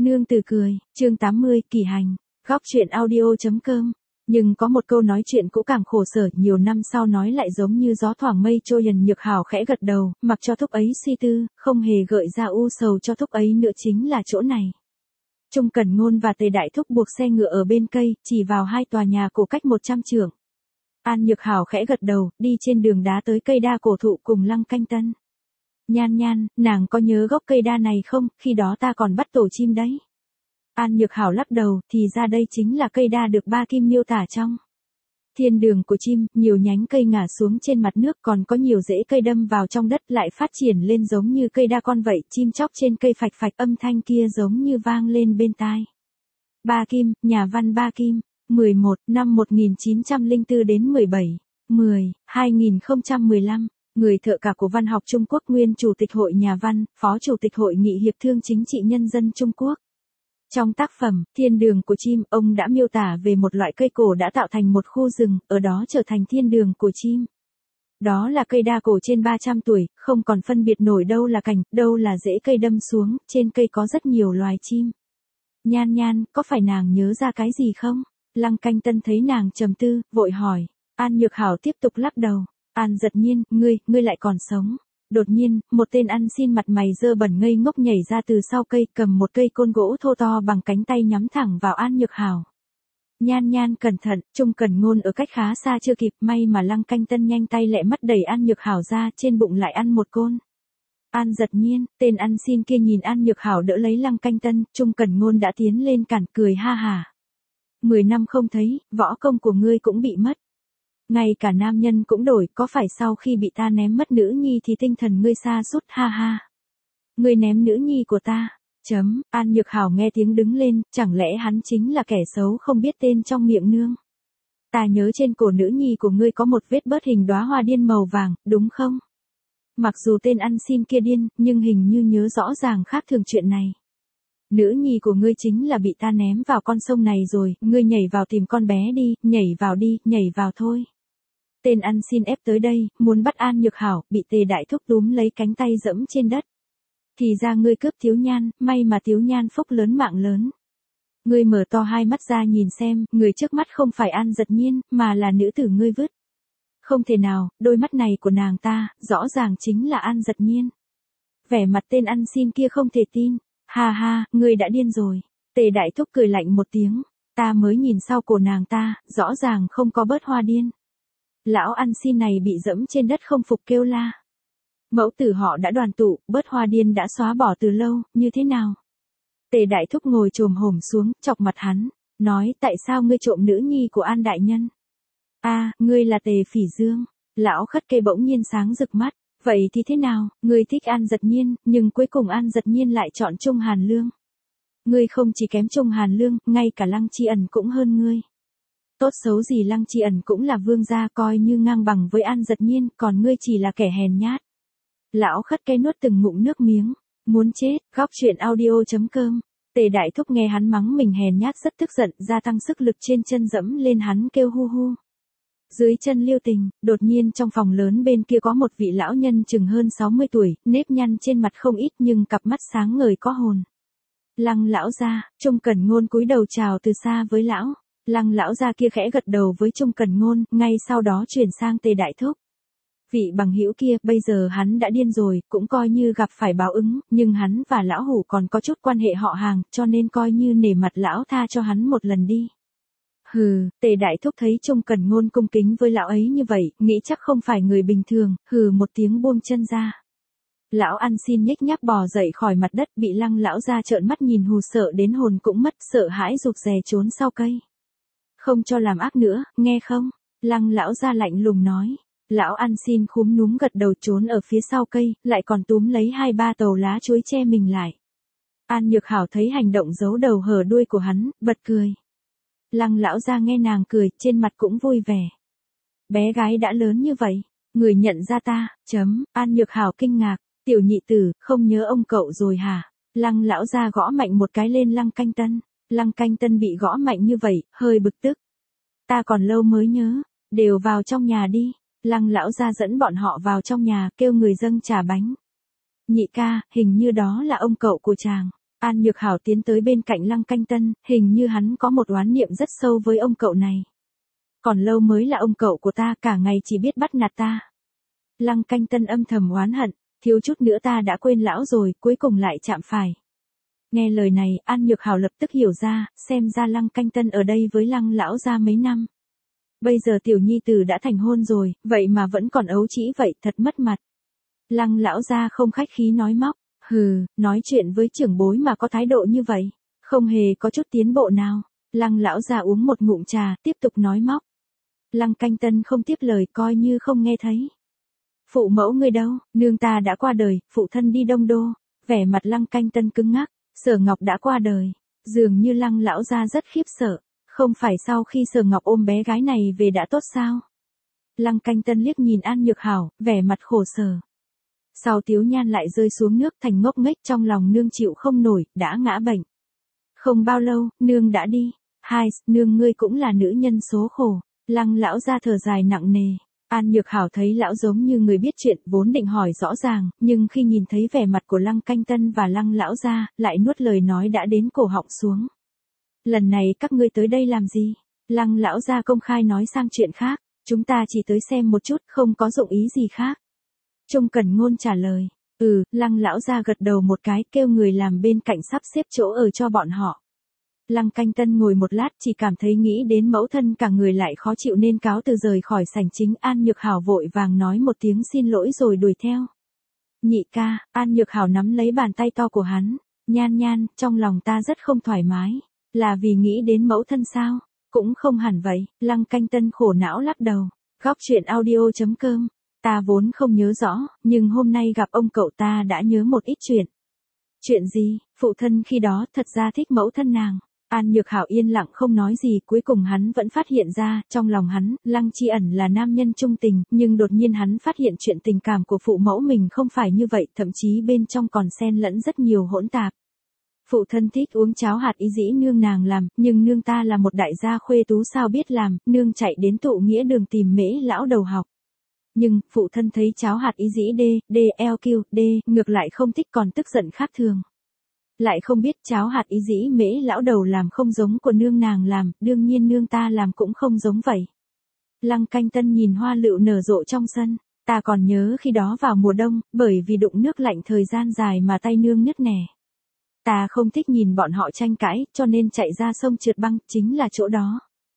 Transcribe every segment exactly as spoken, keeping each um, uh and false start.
Nương tử cười, chương tám mươi, kỳ hành, góc truyện audio.com. Nhưng có một câu nói chuyện cũ càng khổ sở, nhiều năm sau nói lại giống như gió thoảng mây trôi. Dần Nhược Hảo khẽ gật đầu, mặc cho thúc ấy suy tư, không hề gợi ra u sầu cho thúc ấy nữa chính là chỗ này. Trung Cẩn Ngôn và Tề Đại Thúc buộc xe ngựa ở bên cây, chỉ vào hai tòa nhà cổ cách một trăm trượng. An Nhược Hảo khẽ gật đầu, đi trên đường đá tới cây đa cổ thụ cùng Lăng Canh Tân. Nhan Nhan, nàng có nhớ gốc cây đa này không, khi đó ta còn bắt tổ chim đấy. An Nhược Hảo lắc đầu, thì ra đây chính là cây đa được ba kim miêu tả trong thiên đường của chim, nhiều nhánh cây ngả xuống trên mặt nước, còn có nhiều rễ cây đâm vào trong đất lại phát triển lên giống như cây đa con vậy, chim chóc trên cây phạch phạch, âm thanh kia giống như vang lên bên tai. Ba kim, nhà văn Ba Kim, mười một, năm một nghìn chín trăm lẻ bốn đến mười bảy, mười, hai nghìn không trăm mười lăm. Người thợ cả của văn học Trung Quốc, nguyên Chủ tịch Hội Nhà văn, Phó Chủ tịch Hội Nghị Hiệp thương Chính trị Nhân dân Trung Quốc. Trong tác phẩm Thiên đường của chim, ông đã miêu tả về một loại cây cổ đã tạo thành một khu rừng, ở đó trở thành thiên đường của chim. Đó là cây đa cổ trên ba trăm tuổi, không còn phân biệt nổi đâu là cành, đâu là rễ cây đâm xuống, trên cây có rất nhiều loài chim. Nhan Nhan, có phải nàng nhớ ra cái gì không? Lăng Canh Tân thấy nàng trầm tư, vội hỏi. An Nhược Hảo tiếp tục lắc đầu. An Giật Nhiên, ngươi, ngươi lại còn sống. Đột nhiên, một tên ăn xin mặt mày dơ bẩn ngây ngốc nhảy ra từ sau cây, cầm một cây côn gỗ thô to bằng cánh tay nhắm thẳng vào An Nhược Hảo. Nhan Nhan cẩn thận, Trung Cẩn Ngôn ở cách khá xa chưa kịp, may mà Lăng Canh Tân nhanh tay lẹ mắt đẩy An Nhược Hảo ra, trên bụng lại ăn một côn. An Giật Nhiên, tên ăn xin kia nhìn An Nhược Hảo đỡ lấy Lăng Canh Tân, Trung Cẩn Ngôn đã tiến lên cản, cười ha hà. Mười năm không thấy, võ công của ngươi cũng bị mất. Ngay cả nam nhân cũng đổi, có phải sau khi bị ta ném mất nữ nhi thì tinh thần ngươi sa sút, ha ha. Ngươi ném nữ nhi của ta, chấm, An Nhược Hảo nghe tiếng đứng lên, chẳng lẽ hắn chính là kẻ xấu không biết tên trong miệng nương. Ta nhớ trên cổ nữ nhi của ngươi có một vết bớt hình đóa hoa điên màu vàng, đúng không? Mặc dù tên ăn xin kia điên, nhưng hình như nhớ rõ ràng khác thường chuyện này. Nữ nhi của ngươi chính là bị ta ném vào con sông này rồi, ngươi nhảy vào tìm con bé đi, nhảy vào đi, nhảy vào thôi. Tên ăn xin ép tới đây, muốn bắt An Nhược Hảo, bị Tề Đại Thúc túm lấy cánh tay dẫm trên đất. Thì ra ngươi cướp Tiếu Nhan, may mà Tiếu Nhan phúc lớn mạng lớn. Ngươi mở to hai mắt ra nhìn xem, người trước mắt không phải An Giật Nhiên, mà là nữ tử ngươi vứt. Không thể nào, đôi mắt này của nàng ta, rõ ràng chính là An Giật Nhiên. Vẻ mặt tên ăn xin kia không thể tin. Ha ha, ngươi đã điên rồi. Tề Đại Thúc cười lạnh một tiếng. Ta mới nhìn sau cổ nàng ta, rõ ràng không có bớt hoa điên. Lão ăn xin này bị dẫm trên đất không phục kêu la. Mẫu tử họ đã đoàn tụ, bớt hoa điên đã xóa bỏ từ lâu, như thế nào? Tề Đại Thúc ngồi chồm hổm xuống, chọc mặt hắn, nói tại sao ngươi trộm nữ nhi của An Đại Nhân? A, à, ngươi là Tề Phỉ Dương. Lão Khất Kê bỗng nhiên sáng rực mắt. Vậy thì thế nào, ngươi thích An Giật Nhiên, nhưng cuối cùng An Giật Nhiên lại chọn Trung Hàn Lương. Ngươi không chỉ kém Trung Hàn Lương, ngay cả Lăng Tri Ẩn cũng hơn ngươi. Tốt xấu gì Lăng Tri Ẩn cũng là vương gia, coi như ngang bằng với An Giật Nhiên, còn ngươi chỉ là kẻ hèn nhát. Lão Khất Kê nuốt từng ngụm nước miếng, muốn chết, góc truyện audio.com. Tề Đại Thúc nghe hắn mắng mình hèn nhát rất tức giận, gia tăng sức lực trên chân dẫm lên hắn kêu hu hu. Dưới chân Liêu Tình, đột nhiên trong phòng lớn bên kia có một vị lão nhân chừng hơn sáu mươi tuổi, nếp nhăn trên mặt không ít nhưng cặp mắt sáng ngời có hồn. Lăng lão gia, Trung Cẩn Ngôn cúi đầu chào từ xa với lão. Lăng lão gia kia khẽ gật đầu với Trung Cẩn Ngôn, ngay sau đó chuyển sang Tề Đại Thúc. Vị bằng hữu kia, bây giờ hắn đã điên rồi, cũng coi như gặp phải báo ứng, nhưng hắn và lão hủ còn có chút quan hệ họ hàng, cho nên coi như nể mặt lão tha cho hắn một lần đi. Hừ, Tề Đại Thúc thấy Trung Cẩn Ngôn cung kính với lão ấy như vậy, nghĩ chắc không phải người bình thường, hừ một tiếng buông chân ra. Lão ăn xin nhếch nhác bò dậy khỏi mặt đất, bị Lăng lão ra trợn mắt nhìn hù sợ đến hồn cũng mất, sợ hãi rụt rè trốn sau cây. Không cho làm ác nữa, nghe không? Lăng lão ra lạnh lùng nói. Lão ăn xin khúm núm gật đầu trốn ở phía sau cây, lại còn túm lấy hai ba tàu lá chuối che mình lại. An Nhược Hảo thấy hành động giấu đầu hở đuôi của hắn, bật cười. Lăng lão ra nghe nàng cười, trên mặt cũng vui vẻ. Bé gái đã lớn như vậy, người nhận ra ta, chấm, An Nhược Hảo kinh ngạc, tiểu nhị tử, không nhớ ông cậu rồi hả? Lăng lão ra gõ mạnh một cái lên Lăng Canh Tân, Lăng Canh Tân bị gõ mạnh như vậy, hơi bực tức. Ta còn lâu mới nhớ, đều vào trong nhà đi. Lăng lão ra dẫn bọn họ vào trong nhà, kêu người dâng trà bánh. Nhị ca, hình như đó là ông cậu của chàng. An Nhược Hảo tiến tới bên cạnh Lăng Canh Tân, hình như hắn có một oán niệm rất sâu với ông cậu này. Còn lâu mới là ông cậu của ta, cả ngày chỉ biết bắt nạt ta. Lăng Canh Tân âm thầm oán hận, thiếu chút nữa ta đã quên lão rồi, cuối cùng lại chạm phải. Nghe lời này, An Nhược Hảo lập tức hiểu ra, xem ra Lăng Canh Tân ở đây với Lăng lão gia mấy năm. Bây giờ tiểu nhi tử đã thành hôn rồi, vậy mà vẫn còn ấu trĩ vậy, thật mất mặt. Lăng lão gia không khách khí nói móc, hừ, nói chuyện với trưởng bối mà có thái độ như vậy, không hề có chút tiến bộ nào. Lăng lão gia uống một ngụm trà, tiếp tục nói móc. Lăng Canh Tân không tiếp lời, coi như không nghe thấy. Phụ mẫu ngươi đâu, nương ta đã qua đời, phụ thân đi Đông Đô. Vẻ mặt Lăng Canh Tân cứng ngắc, Sở Ngọc đã qua đời. Dường như Lăng lão gia rất khiếp sợ, không phải sau khi Sở Ngọc ôm bé gái này về đã tốt sao? Lăng Canh Tân liếc nhìn An Nhược Hảo, vẻ mặt khổ sở. Sau Tiếu Nhan lại rơi xuống nước thành ngốc nghếch, trong lòng nương chịu không nổi, đã ngã bệnh. Không bao lâu, nương đã đi. Hai, nương ngươi cũng là nữ nhân số khổ. Lăng lão gia thở dài nặng nề. An Nhược Hảo thấy lão giống như người biết chuyện, vốn định hỏi rõ ràng, nhưng khi nhìn thấy vẻ mặt của Lăng Canh Tân và Lăng lão gia, lại nuốt lời nói đã đến cổ họng xuống. Lần này các ngươi tới đây làm gì? Lăng lão gia công khai nói sang chuyện khác, chúng ta chỉ tới xem một chút, không có dụng ý gì khác. Trung Cẩn Ngôn trả lời, ừ, Lăng lão gia gật đầu một cái, kêu người làm bên cạnh sắp xếp chỗ ở cho bọn họ. Lăng Canh Tân ngồi một lát, chỉ cảm thấy nghĩ đến mẫu thân cả người lại khó chịu nên cáo từ rời khỏi sảnh chính. An Nhược Hảo vội vàng nói một tiếng xin lỗi rồi đuổi theo. Nhị ca, An Nhược Hảo nắm lấy bàn tay to của hắn, Nhan Nhan, trong lòng ta rất không thoải mái, là vì nghĩ đến mẫu thân sao? Cũng không hẳn vậy. Lăng Canh Tân khổ não lắc đầu. Góc truyện audio chấm com, ta vốn không nhớ rõ, nhưng hôm nay gặp ông cậu ta đã nhớ một ít chuyện. Chuyện gì? Phụ thân khi đó thật ra thích mẫu thân nàng. An Nhược Hảo yên lặng không nói gì, cuối cùng hắn vẫn phát hiện ra, trong lòng hắn, Lăng Chi Ẩn là nam nhân trung tình, nhưng đột nhiên hắn phát hiện chuyện tình cảm của phụ mẫu mình không phải như vậy, thậm chí bên trong còn xen lẫn rất nhiều hỗn tạp. Phụ thân thích uống cháo hạt ý dĩ nương nàng làm, nhưng nương ta là một đại gia khuê tú sao biết làm, nương chạy đến tụ nghĩa đường tìm Mễ lão đầu học. Nhưng, phụ thân thấy cháo hạt ý dĩ D, D, L, Q, D, ngược lại không thích còn tức giận khác thường. Lại không biết cháo hạt ý dĩ Mễ lão đầu làm không giống của nương nàng làm, đương nhiên nương ta làm cũng không giống vậy. Lăng Canh Tân nhìn hoa lựu nở rộ trong sân, ta còn nhớ khi đó vào mùa đông, bởi vì đụng nước lạnh thời gian dài mà tay nương nứt nẻ. Ta không thích nhìn bọn họ tranh cãi, cho nên chạy ra sông trượt băng, chính là chỗ đó.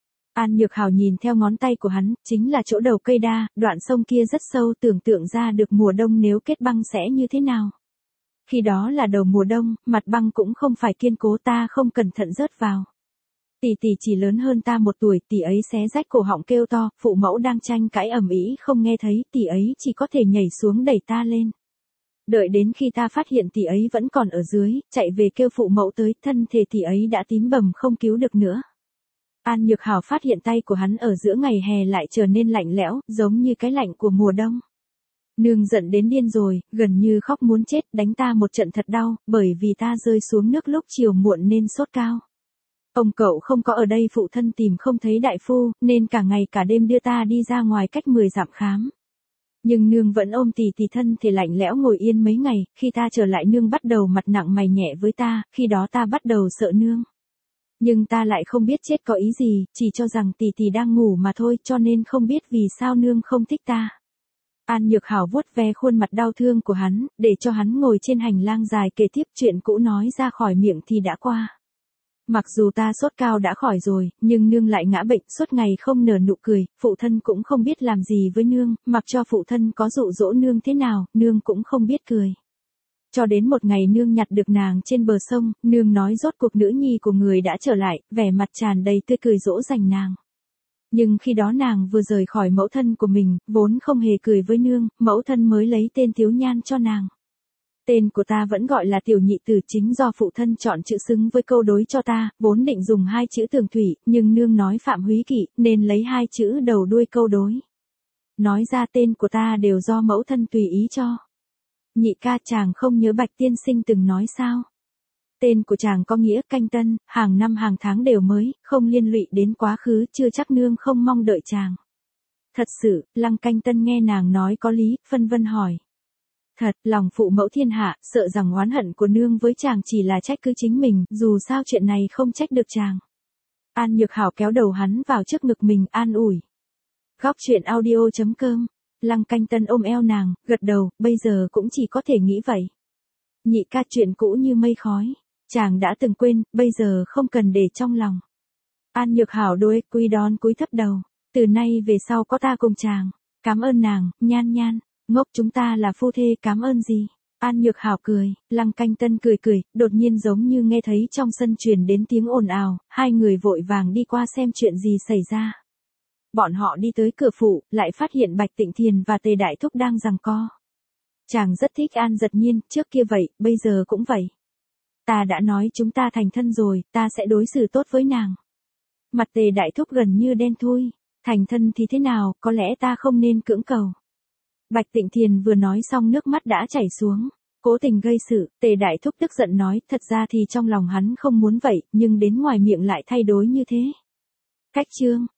An Nhược Hảo nhìn theo ngón tay của hắn, chính là chỗ đầu cây đa, đoạn sông kia rất sâu, tưởng tượng ra được mùa đông nếu kết băng sẽ như thế nào. Khi đó là đầu mùa đông, mặt băng cũng không phải kiên cố, ta không cẩn thận rớt vào. Tỷ tỷ chỉ lớn hơn ta một tuổi, tỷ ấy xé rách cổ họng kêu to, phụ mẫu đang tranh cãi ầm ĩ không nghe thấy, tỷ ấy chỉ có thể nhảy xuống đẩy ta lên. Đợi đến khi ta phát hiện tỷ ấy vẫn còn ở dưới, chạy về kêu phụ mẫu tới, thân thể tỷ ấy đã tím bầm không cứu được nữa. An Nhược Hảo phát hiện tay của hắn ở giữa ngày hè lại trở nên lạnh lẽo, giống như cái lạnh của mùa đông. Nương giận đến điên rồi, gần như khóc muốn chết, đánh ta một trận thật đau, bởi vì ta rơi xuống nước lúc chiều muộn nên sốt cao. Ông cậu không có ở đây, phụ thân tìm không thấy đại phu, nên cả ngày cả đêm đưa ta đi ra ngoài cách mười dặm khám. Nhưng nương vẫn ôm tì tì, thân thể lạnh lẽo ngồi yên mấy ngày, khi ta trở lại nương bắt đầu mặt nặng mày nhẹ với ta, khi đó ta bắt đầu sợ nương. Nhưng ta lại không biết chết có ý gì, chỉ cho rằng tì tì đang ngủ mà thôi, cho nên không biết vì sao nương không thích ta. An Nhược Hảo vuốt ve khuôn mặt đau thương của hắn, để cho hắn ngồi trên hành lang dài kể tiếp chuyện cũ nói ra khỏi miệng thì đã qua. Mặc dù ta sốt cao đã khỏi rồi, nhưng nương lại ngã bệnh suốt ngày không nở nụ cười, phụ thân cũng không biết làm gì với nương, mặc cho phụ thân có dụ dỗ nương thế nào, nương cũng không biết cười. Cho đến một ngày nương nhặt được nàng trên bờ sông, nương nói rốt cuộc nữ nhi của người đã trở lại, vẻ mặt tràn đầy tươi cười dỗ dành nàng. Nhưng khi đó nàng vừa rời khỏi mẫu thân của mình, vốn không hề cười với nương, mẫu thân mới lấy tên Tiếu Nhan cho nàng. Tên của ta vẫn gọi là Tiểu Nhị Tử, chính do phụ thân chọn chữ xứng với câu đối cho ta, vốn định dùng hai chữ Tường Thủy, nhưng nương nói Phạm Húy Kỵ, nên lấy hai chữ đầu đuôi câu đối. Nói ra tên của ta đều do mẫu thân tùy ý cho. Nhị ca, chàng không nhớ Bạch tiên sinh từng nói sao? Tên của chàng có nghĩa Canh Tân, hàng năm hàng tháng đều mới, không liên lụy đến quá khứ, chưa chắc nương không mong đợi chàng. Thật sự, Lăng Canh Tân nghe nàng nói có lý, phân vân hỏi. Thật, lòng phụ mẫu thiên hạ, sợ rằng oán hận của nương với chàng chỉ là trách cứ chính mình, dù sao chuyện này không trách được chàng. An Nhược Hảo kéo đầu hắn vào trước ngực mình, an ủi. Góc truyện audio chấm com. Lăng Canh Tân ôm eo nàng, gật đầu, bây giờ cũng chỉ có thể nghĩ vậy. Nhị ca chuyện cũ như mây khói, chàng đã từng quên, bây giờ không cần để trong lòng. An Nhược Hảo đôi quy đón cúi thấp đầu, từ nay về sau có ta cùng chàng. Cảm ơn nàng, Nhan Nhan, ngốc chúng ta là phu thê, cảm ơn gì. An Nhược Hảo cười, Lăng Canh Tân cười cười, đột nhiên giống như nghe thấy trong sân truyền đến tiếng ồn ào, hai người vội vàng đi qua xem chuyện gì xảy ra. Bọn họ đi tới cửa phụ, lại phát hiện Bạch Tịnh Thiền và Tề Đại Thúc đang giằng co. Chàng rất thích An Giật Nhiên, trước kia vậy, bây giờ cũng vậy. Ta đã nói chúng ta thành thân rồi, ta sẽ đối xử tốt với nàng. Mặt Tề Đại Thúc gần như đen thui, thành thân thì thế nào, có lẽ ta không nên cưỡng cầu. Bạch Tịnh Thiền vừa nói xong nước mắt đã chảy xuống, cố tình gây sự, Tề Đại Thúc tức giận nói, thật ra thì trong lòng hắn không muốn vậy, nhưng đến ngoài miệng lại thay đổi như thế. Cách chương